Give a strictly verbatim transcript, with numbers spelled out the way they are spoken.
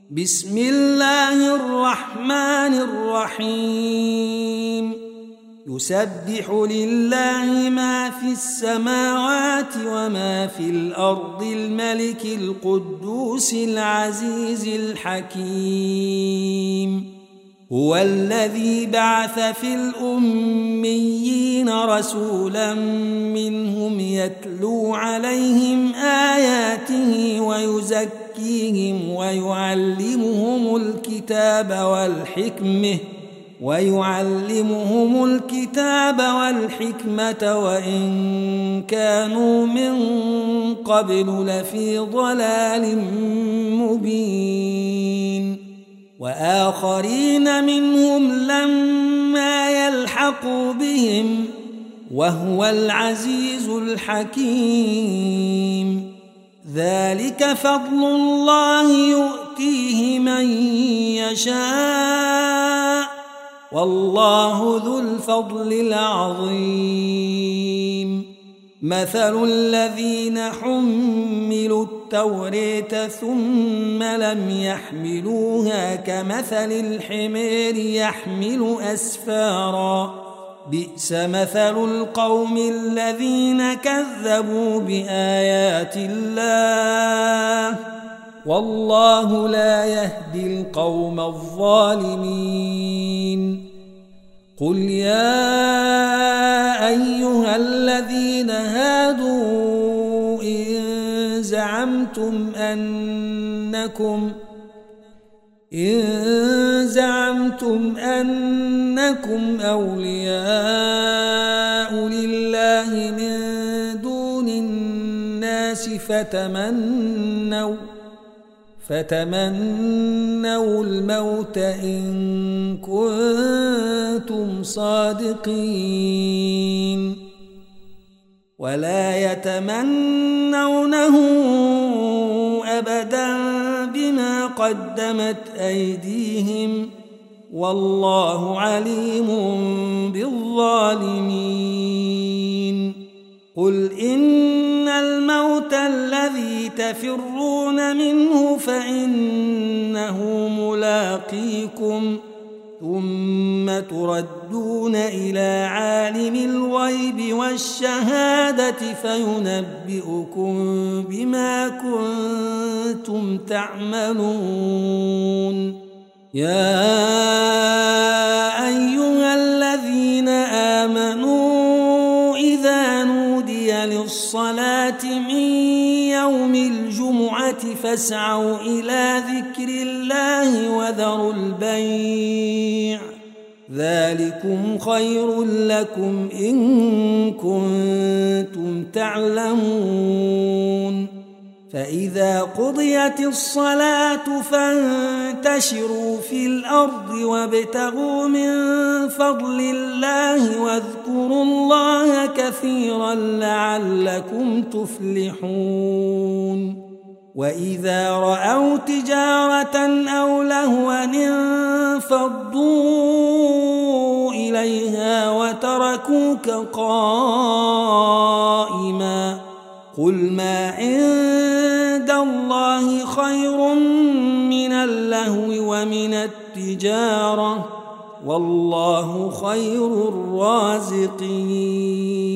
بسم الله الرحمن الرحيم يسبح لله ما في السماوات وما في الأرض الملك القدوس العزيز الحكيم هو الذي بعث في الأميين رسولا منهم يتلو عليهم آياته ويزكيهم ويعلمهم الكتاب والحكمة ويعلمهم الكتاب والحكمة وإن كانوا من قبل لفي ضلال مبين وآخرين منهم لما يلحقوا بهم وهو العزيز الحكيم ذلك فضل الله يؤتيه من يشاء والله ذو الفضل العظيم مثل الذين حملوا التوراة ثم لم يحملوها كمثل الحمار يحمل أسفارا بئس مثل القوم الذين كذبوا بآيات الله والله لا يهدي القوم الظالمين قل يا أيها الذين هادوا إن زعمتم أنكم إن زعمتم أنكم أولياء لله من دون الناس فتمنوا فتمنوا الموت إن كنتم صادقين ولا يتمنونه أبدا بما قدمت أيديهم والله عليم بالظالمين قل إن الموت الذي تفرون منه فإنه ملاقيكم ثم تردون إلى عالم الغيب والشهادة فينبئكم بما كنتم تعملون يا أيها الذين آمنوا إذا نودي للصلاة من يوم الجمعة فاسعوا إلى ذكر الله وذروا البيع ذلكم خير لكم إن كنتم تعلمون فإذا قضيت الصلاة فانتشروا في الأرض وابتغوا من فضل الله واذكروا الله كثيرا لعلكم تفلحون وإذا رأوا تجارة أو لهوا انفضوا إليها وتركوك قائما قل ما عند الله خير من اللهو ومن التجارة والله خير الرازقين